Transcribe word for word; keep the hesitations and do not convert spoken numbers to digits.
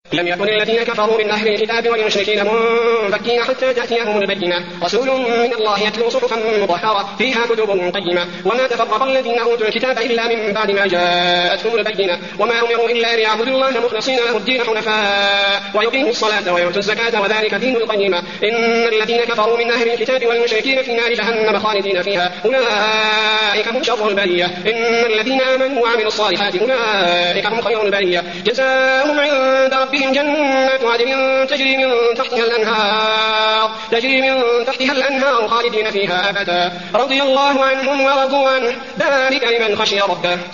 لم يكن الذين كفروا من أهل الكتاب والمشركين منفكين حتى تأتيهم البينة رسول من الله يتلو صحفا مطهرة فيها كتب قيمة وما تفرق الذين أوتوا الكتاب إلا من بعد ما جاءتهم البينة وما أمروا إلا ليعبدوا الله مخلصين له الدين حنفاء ويقيموا الصلاة ويؤتوا الزكاة وذلك دين القيمة إن الذين كفروا من أهل الكتاب والمشركين في نار جهنم خالدين فيها أولئك هم شر البرية إن الذين آمنوا وعملوا الصالحات أولئك هم خير البرية جزاؤهم عند ربهم جنات عدن تجري من تحتها الأنهار تجري من تحتها الأنهار خالدين فيها أبدا رضي الله عنهم ورضوا عنه ذلك لمن خشي ربه.